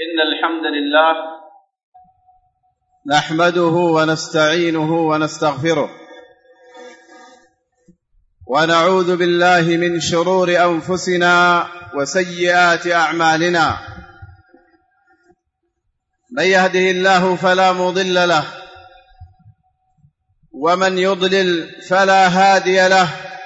إن الحمد لله نحمده ونستعينه ونستغفره ونعوذ بالله من شرور أنفسنا وسيئات أعمالنا. من يهده الله فلا مضل له ومن يضلل فلا هادي له،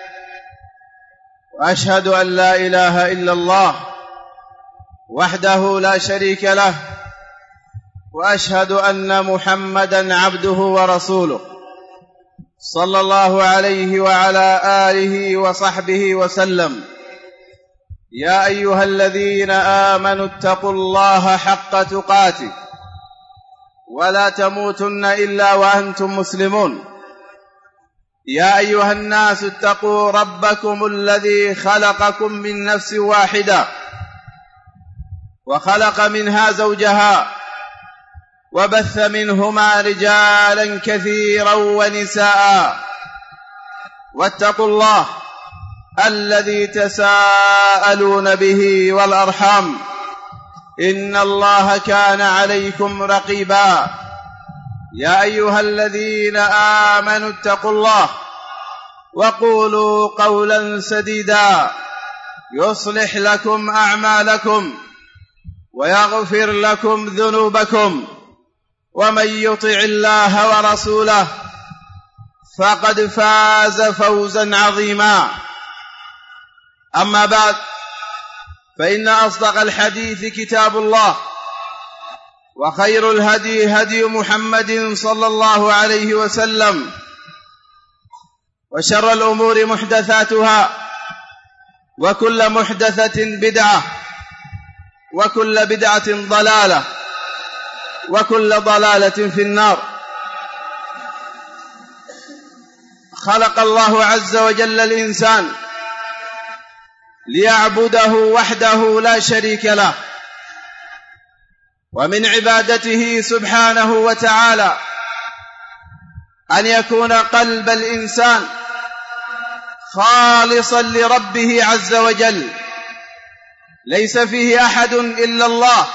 وأشهد أن لا إله إلا الله وحده لا شريك له، وأشهد أن محمدًا عبده ورسوله صلى الله عليه وعلى آله وصحبه وسلم. يا أيها الذين آمنوا اتقوا الله حق تقاته ولا تموتن إلا وأنتم مسلمون. يا أيها الناس اتقوا ربكم الذي خلقكم من نفس واحدة وخلق منها زوجها وبث منهما رجالا كثيرا ونساء، واتقوا الله الذي تساءلون به والأرحام إن الله كان عليكم رقيبا. يا أيها الذين آمنوا اتقوا الله وقولوا قولا سديدا يصلح لكم أعمالكم ويغفر لكم ذنوبكم، ومن يطع الله ورسوله فقد فاز فوزا عظيما. أما بعد، فإن أصدق الحديث كتاب الله، وخير الهدي هدي محمد صلى الله عليه وسلم، وشر الأمور محدثاتها، وكل محدثة بدعة، وكل بدعة ضلالة، وكل ضلالة في النار. خلق الله عز وجل الإنسان ليعبده وحده لا شريك له، ومن عبادته سبحانه وتعالى أن يكون قلب الإنسان خالصا لربه عز وجل، ليس فيه أحد إلا الله،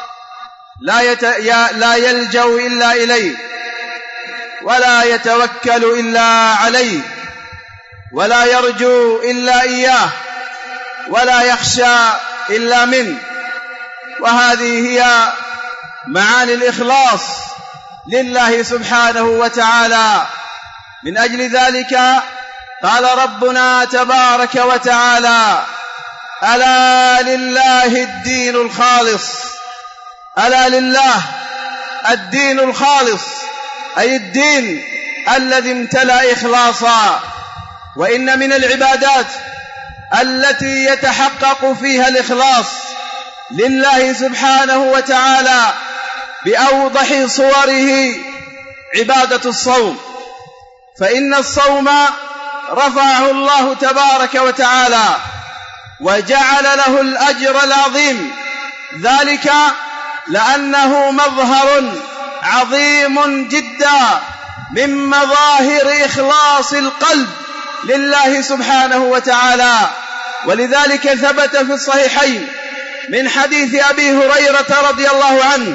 لا يلجأ إلا إليه، ولا يتوكل إلا عليه، ولا يرجو إلا إياه، ولا يخشى إلا منه. وهذه هي معاني الإخلاص لله سبحانه وتعالى. من أجل ذلك قال ربنا تبارك وتعالى: ألا لله الدين الخالص. ألا لله الدين الخالص، أي الدين الذي امتلأ إخلاصا. وإن من العبادات التي يتحقق فيها الإخلاص لله سبحانه وتعالى بأوضح صوره عبادة الصوم، فإن الصوم رفعه الله تبارك وتعالى وجعل له الأجر العظيم، ذلك لأنه مظهر عظيم جدا من مظاهر إخلاص القلب لله سبحانه وتعالى. ولذلك ثبت في الصحيحين من حديث أبي هريرة رضي الله عنه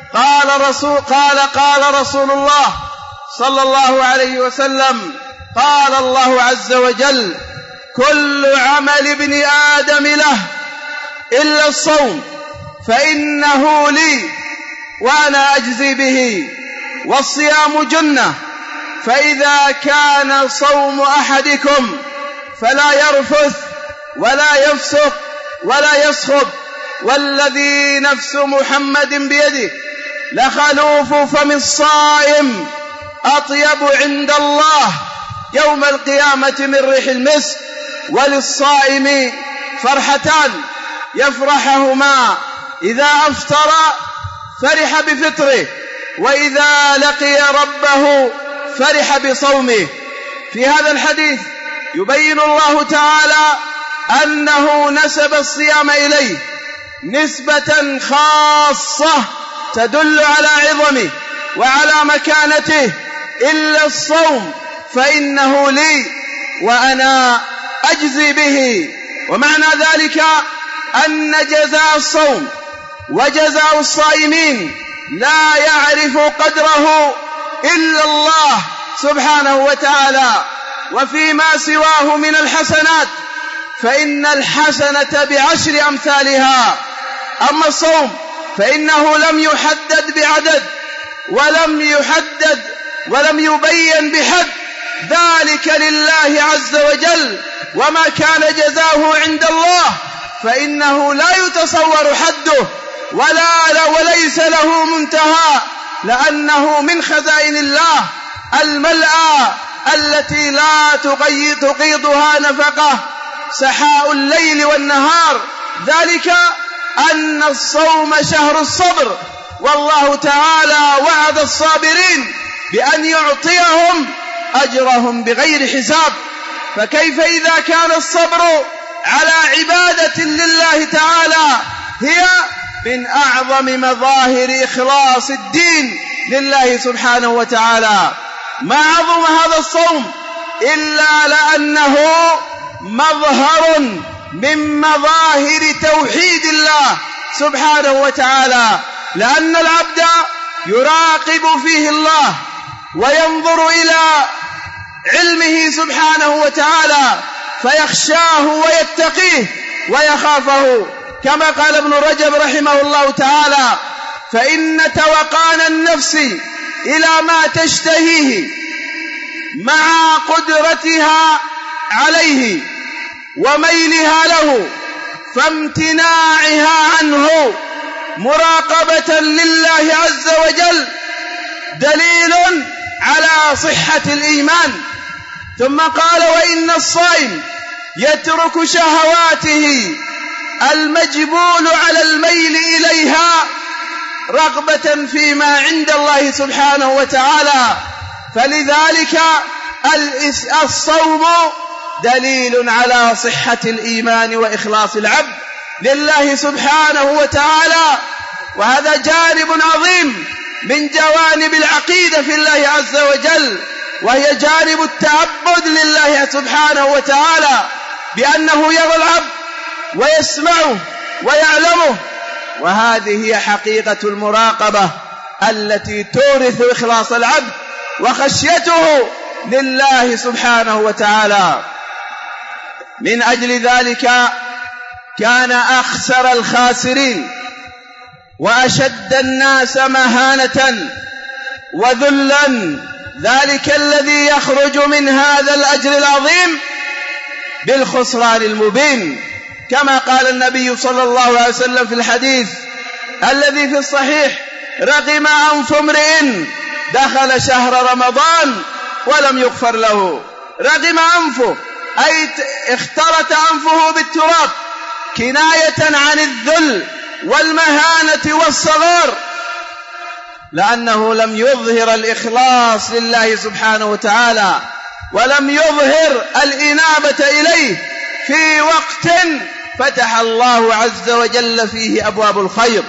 قال رسول الله صلى الله عليه وسلم: قال الله عز وجل: كل عمل ابن آدم له إلا الصوم فإنه لي وأنا أجزي به، والصيام جنة، فإذا كان صوم أحدكم فلا يرفث ولا يفسق ولا يصخب، والذي نفس محمد بيده لخلوف فم الصائم أطيب عند الله يوم القيامة من ريح المسك. وللصائم فرحتان يفرحهما: إذا أفطر فرح بفطره، وإذا لقي ربه فرح بصومه. في هذا الحديث يبين الله تعالى أنه نسب الصيام إليه نسبة خاصة تدل على عظمه وعلى مكانته: إلا الصوم فإنه لي وأنا أجزي به. ومعنى ذلك أن جزاء الصوم وجزاء الصائمين لا يعرف قدره إلا الله سبحانه وتعالى. وفيما سواه من الحسنات فإن الحسنة بعشر أمثالها. أما الصوم فإنه لم يحدد بعدد ولم يبين بحد، ذلك لله عز وجل، وما كان جزاؤه عند الله فإنه لا يتصور حده وليس له منتهى، لأنه من خزائن الله الملأى التي لا تقيضها نفقة، سحاء الليل والنهار، ذلك أن الصوم شهر الصبر، والله تعالى وعد الصابرين بأن يعطيهم أجرهم بغير حساب. فكيف إذا كان الصبر على عبادة لله تعالى هي من أعظم مظاهر إخلاص الدين لله سبحانه وتعالى؟ ما عظم هذا الصوم إلا لأنه مظهر من مظاهر توحيد الله سبحانه وتعالى، لأن العبد يراقب فيه الله وينظر إلى علمه سبحانه وتعالى فيخشاه ويتقيه ويخافه، كما قال ابن رجب رحمه الله تعالى: فإن توقان النفس إلى ما تشتهيه مع قدرتها عليه وميلها له فامتناعها عنه مراقبة لله عز وجل دليل على صحة الإيمان. ثم قال: وإن الصائم يترك شهواته المجبول على الميل إليها رغبة فيما عند الله سبحانه وتعالى، فلذلك الصوم دليل على صحة الإيمان وإخلاص العبد لله سبحانه وتعالى. وهذا جانب عظيم من جوانب العقيدة في الله عز وجل، وهي جانب التعبد لله سبحانه وتعالى بأنه يرى العبد ويسمعه ويعلمه، وهذه هي حقيقة المراقبة التي تورث إخلاص العبد وخشيته لله سبحانه وتعالى. من أجل ذلك كان أخسر الخاسرين وأشد الناس مهانة وذلا ذلك الذي يخرج من هذا الأجر العظيم بالخسران المبين، كما قال النبي صلى الله عليه وسلم في الحديث الذي في الصحيح: رغم أنف امرئ دخل شهر رمضان ولم يغفر له. رغم أنفه أي اختلط أنفه بالتراب، كناية عن الذل والمهانة والصغار، لأنه لم يظهر الإخلاص لله سبحانه وتعالى ولم يظهر الإنابة إليه في وقت فتح الله عز وجل فيه أبواب الخير.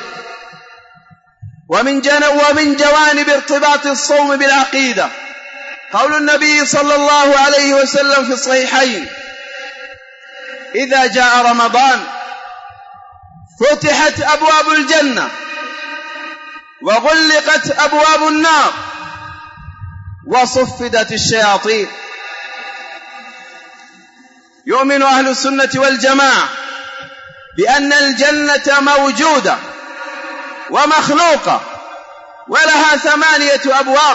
ومن جوانب ارتباط الصوم بالعقيدة قول النبي صلى الله عليه وسلم في الصحيحين: إذا جاء رمضان فتحت أبواب الجنة وغلقت أبواب النار وصفدت الشياطين. يؤمن أهل السنة والجماعة بأن الجنة موجودة ومخلوقة ولها 8 أبواب،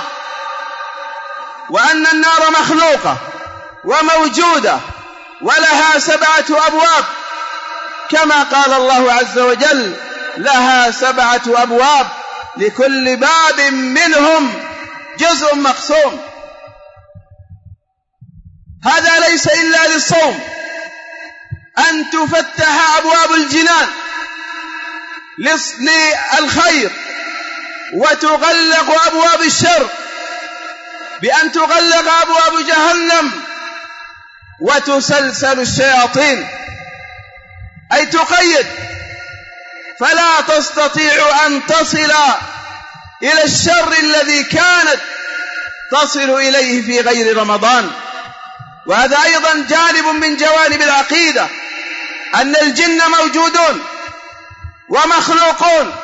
وأن النار مخلوقة وموجودة ولها 7 أبواب، كما قال الله عز وجل: لها 7 أبواب لكل باب منهم جزء مقسوم. هذا ليس إلا للصوم أن تفتح أبواب الجنان للخير وتغلق أبواب الشر، بأن تغلق أبواب جهنم وتسلسل الشياطين، أي تقيد، فلا تستطيع أن تصل إلى الشر الذي كانت تصل إليه في غير رمضان. وهذا أيضا جانب من جوانب العقيدة، أن الجن موجودون ومخلوقون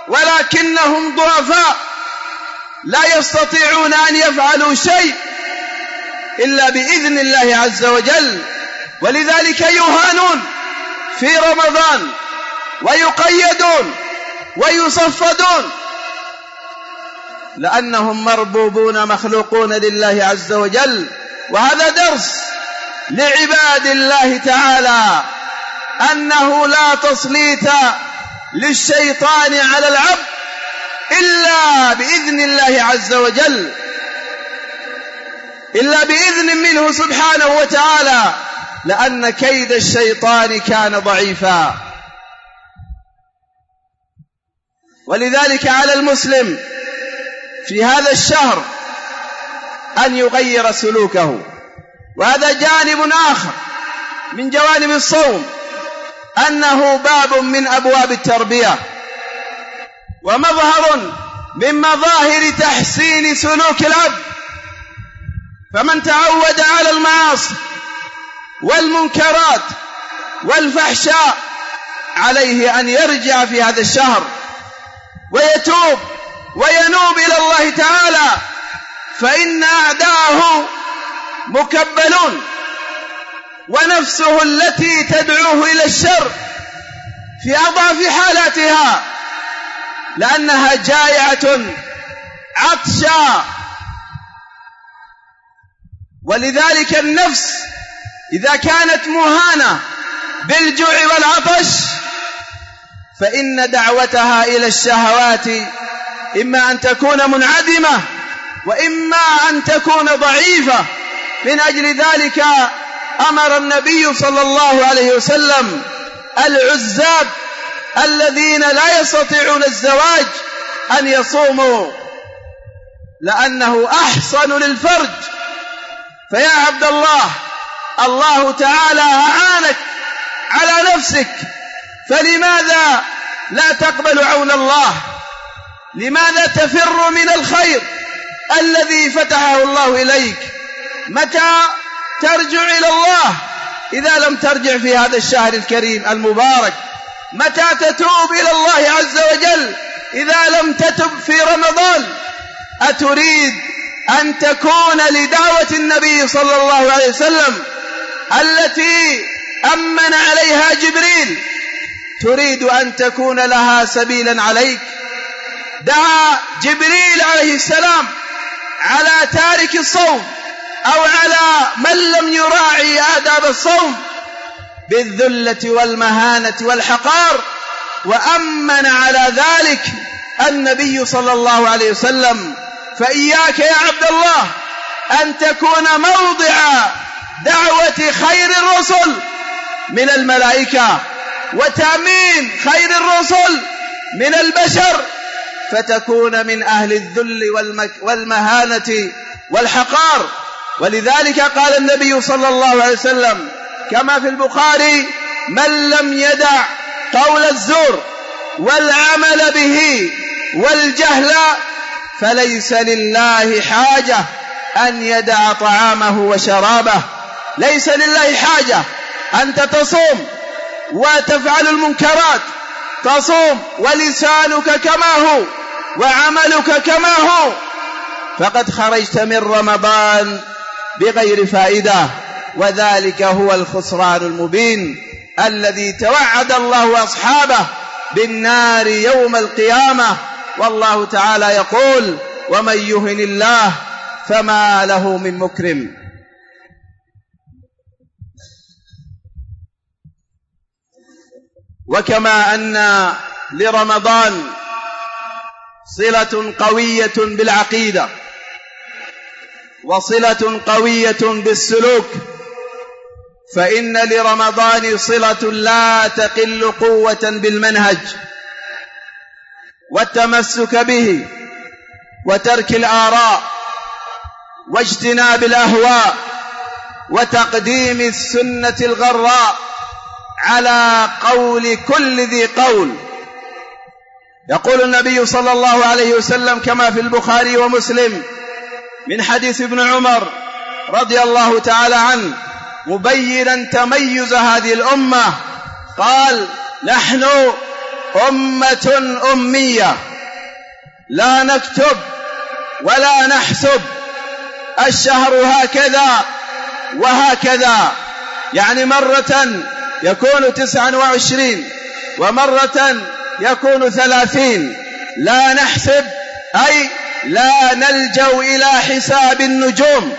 ولكنهم ضعفاء لا يستطيعون أن يفعلوا شيء إلا بإذن الله عز وجل، ولذلك يهانون في رمضان ويقيدون ويصفدون، لأنهم مربوبون مخلوقون لله عز وجل. وهذا درس لعباد الله تعالى أنه لا تسليط للشيطان على العبد إلا بإذن الله عز وجل، إلا بإذن منه سبحانه وتعالى، لأن كيد الشيطان كان ضعيفا. ولذلك على المسلم في هذا الشهر أن يغير سلوكه، وهذا جانب آخر من جوانب الصوم، أنه باب من أبواب التربية ومظهر من مظاهر تحسين سلوك العبد. فمن تعود على المعاصي والمنكرات والفحشاء عليه أن يرجع في هذا الشهر ويتوب وينوب إلى الله تعالى، فإن أعداءه مكبلون، ونفسه التي تدعوه إلى الشر في أضعف حالاتها، لأنها جائعة عطشا. ولذلك النفس إذا كانت مهانة بالجوع والعطش فإن دعوتها إلى الشهوات إما أن تكون منعدمة وإما أن تكون ضعيفة. من أجل ذلك أمر النبي صلى الله عليه وسلم العزاب الذين لا يستطيعون الزواج أن يصوموا، لأنه أحصن للفرج. فيا عبد الله، الله تعالى أعانك على نفسك، فلماذا لا تقبل عون الله؟ لماذا تفر من الخير الذي فتحه الله إليك؟ متى ترجع إلى الله إذا لم ترجع في هذا الشهر الكريم المبارك؟ متى تتوب إلى الله عز وجل إذا لم تتب في رمضان؟ أتريد أن تكون لدعوة النبي صلى الله عليه وسلم التي أمن عليها جبريل، تريد أن تكون لها سبيلا عليك؟ دعا جبريل عليه السلام على تارك الصوم أو على من لم يراعي آداب الصوم بالذلة والمهانة والحقار، وأمن على ذلك النبي صلى الله عليه وسلم. فإياك يا عبد الله أن تكون موضع دعوة خير الرسل من الملائكة وتأمين خير الرسل من البشر، فتكون من أهل الذل والمهانة والحقار. ولذلك قال النبي صلى الله عليه وسلم كما في البخاري: من لم يدع قول الزور والعمل به والجهل فليس لله حاجة أن يدع طعامه وشرابه. ليس لله حاجة أنت تصوم وتفعل المنكرات، تصوم ولسانك كما هو وعملك كما هو، فقد خرجت من رمضان بغير فائدة، وذلك هو الخسران المبين الذي توعد الله أصحابه بالنار يوم القيامة. والله تعالى يقول: ومن يهن الله فما له من مكرم. وكما أن لرمضان صلة قوية بالعقيدة وصلة قوية بالسلوك، فإن لرمضان صلة لا تقل قوة بالمنهج والتمسك به وترك الآراء واجتناب الأهواء وتقديم السنة الغراء على قول كل ذي قول. يقول النبي صلى الله عليه وسلم كما في البخاري ومسلم من حديث ابن عمر رضي الله تعالى عنه مبينا تميز هذه الأمة، قال: نحن أمة أمية لا نكتب ولا نحسب، الشهر هكذا وهكذا، يعني مرة يكون 29 ومرة يكون 30، لا نحسب أي لا نلجأ إلى حساب النجوم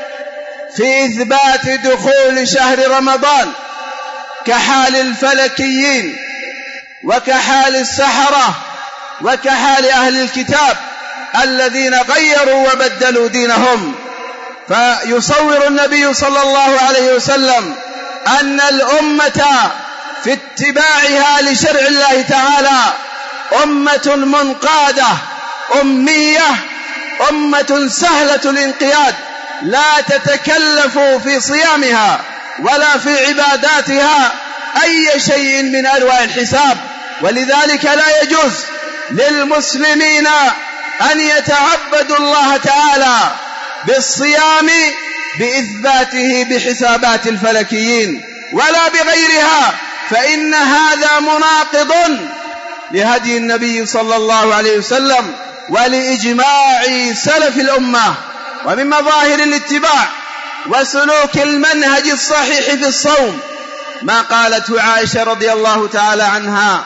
في إثبات دخول شهر رمضان كحال الفلكيين وكحال السحرة وكحال أهل الكتاب الذين غيروا وبدلوا دينهم. فيصور النبي صلى الله عليه وسلم أن الأمة في اتباعها لشرع الله تعالى أمة منقادة أمية، أمة سهلة الانقياد، لا تتكلف في صيامها ولا في عباداتها أي شيء من أنواع الحساب. ولذلك لا يجوز للمسلمين أن يتعبدوا الله تعالى بالصيام بإثباته بحسابات الفلكيين ولا بغيرها، فإن هذا مناقض لهدي النبي صلى الله عليه وسلم ولإجماع سلف الأمة. ومن مظاهر الاتباع وسلوك المنهج الصحيح في الصوم ما قالته عائشة رضي الله تعالى عنها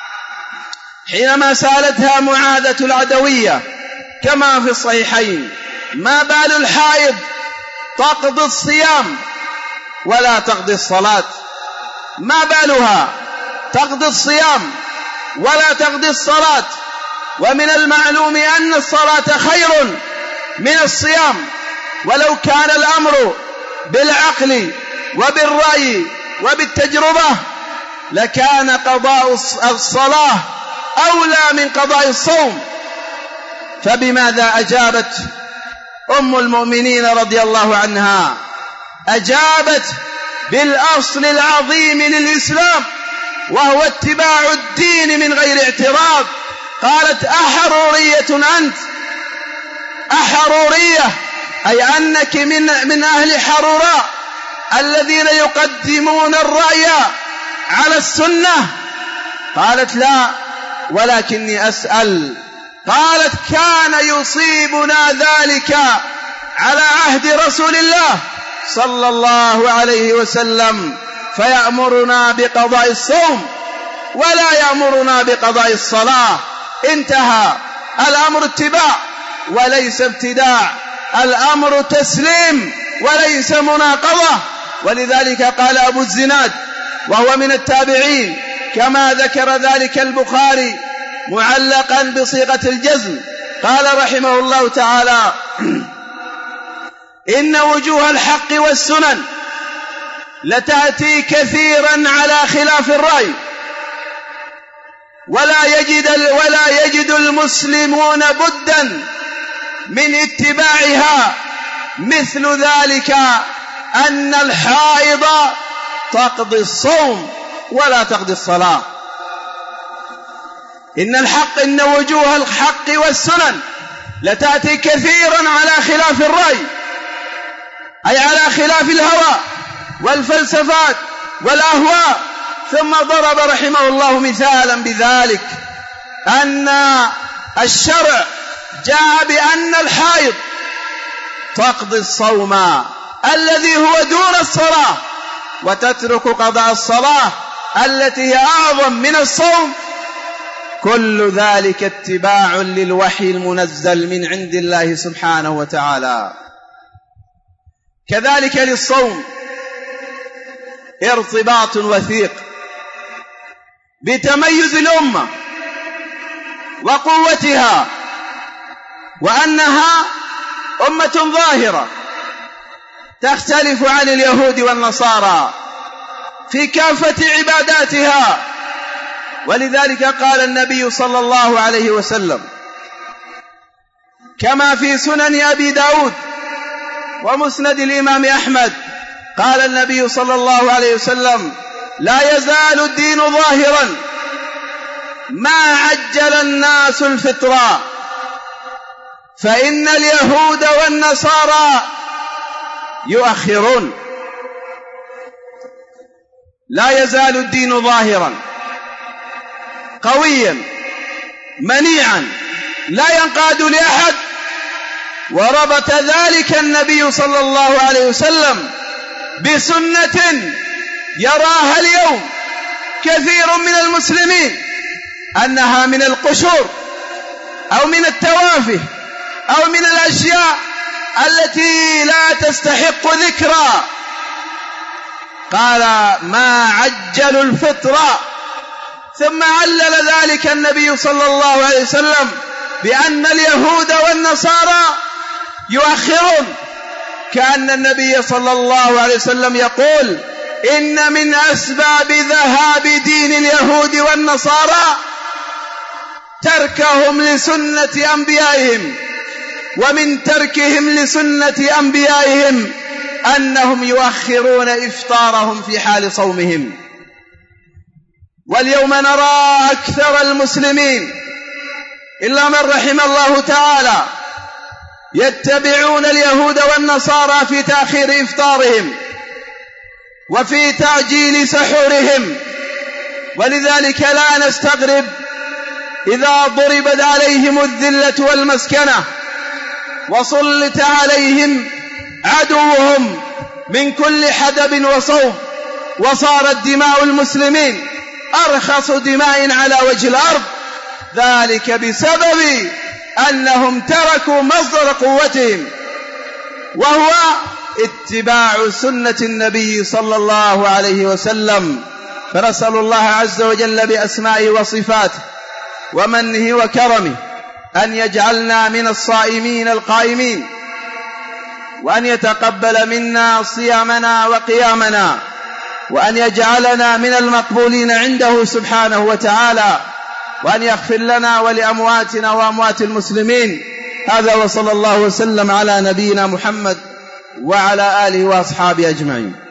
حينما سألتها معاذة العدوية كما في الصحيحين: ما بال الحائض تقضي الصيام ولا تقضي الصلاة؟ ما بالها تقضي الصيام ولا تقضي الصلاة؟ ومن المعلوم أن الصلاة خير من الصيام، ولو كان الأمر بالعقل وبالرأي وبالتجربة لكان قضاء الصلاة أولى من قضاء الصوم. فبماذا أجابت أم المؤمنين رضي الله عنها؟ أجابت بالأصل العظيم للإسلام وهو اتباع الدين من غير اعتراض. قالت: أحرورية أنت؟ أحرورية أي أنك من أهل حروراء الذين يقدمون الرأي على السنة؟ قالت: لا، ولكني أسأل. قالت: كان يصيبنا ذلك على عهد رسول الله صلى الله عليه وسلم، فيأمرنا بقضاء الصوم ولا يأمرنا بقضاء الصلاة. انتهى. الأمر اتباع وليس ابتداع، الأمر تسليم وليس مناقضة. ولذلك قال أبو الزناد وهو من التابعين كما ذكر ذلك البخاري معلقا بصيغة الجزم، قال رحمه الله تعالى: إن وجوه الحق والسنن لتأتي كثيرا على خلاف الرأي، ولا يجد المسلمون بدا من اتباعها. مثل ذلك أن الحائض تقضي الصوم ولا تقضي الصلاة. إن وجوه الحق والسنن لتأتي كثيرا على خلاف الرأي، أي على خلاف الهوى والفلسفات والأهواء. ثم ضرب رحمه الله مثالا بذلك أن الشرع جاء بأن الحائض تقضي الصوم الذي هو دون الصلاة وتترك قضاء الصلاة التي هي أعظم من الصوم. كل ذلك اتباع للوحي المنزل من عند الله سبحانه وتعالى. كذلك للصوم ارتباط وثيق بتميز الأمة وقوتها، وأنها أمة ظاهرة تختلف عن اليهود والنصارى في كافة عباداتها. ولذلك قال النبي صلى الله عليه وسلم كما في سنن أبي داود ومسند الإمام أحمد، قال النبي صلى الله عليه وسلم: لا يزال الدين ظاهرا ما عجل الناس الفطرة، فإن اليهود والنصارى يؤخرون. لا يزال الدين ظاهرا قويا منيعا لا ينقاد لأحد. وربط ذلك النبي صلى الله عليه وسلم بسنة يراها اليوم كثير من المسلمين أنها من القشور أو من التوافه أو من الأشياء التي لا تستحق ذكرى. قال ما عجل الفطر، ثم علل ذلك النبي صلى الله عليه وسلم بأن اليهود والنصارى يؤخرون، كأن النبي صلى الله عليه وسلم يقول إن من أسباب ذهاب دين اليهود والنصارى تركهم لسنة أنبيائهم، ومن تركهم لسنة أنبيائهم أنهم يؤخرون إفطارهم في حال صومهم. واليوم نرى أكثر المسلمين إلا من رحم الله تعالى يتبعون اليهود والنصارى في تأخير إفطارهم وفي تعجيل سحورهم. ولذلك لا نستغرب إذا ضربت عليهم الذلة والمسكنة وسلط عليهم عدوهم من كل حدب وصوب، وصارت دماء المسلمين أرخص دماء على وجه الأرض، ذلك بسبب أنهم تركوا مصدر قوتهم وهو اتباع سنة النبي صلى الله عليه وسلم. فنسأل الله عز وجل بأسمائه وصفاته ومنه وكرمه أن يجعلنا من الصائمين القائمين، وأن يتقبل منا صيامنا وقيامنا، وأن يجعلنا من المقبولين عنده سبحانه وتعالى، وأن يغفر لنا ولأمواتنا وأموات المسلمين. هذا وصلى الله وسلم على نبينا محمد وعلى آله وأصحابه أجمعين.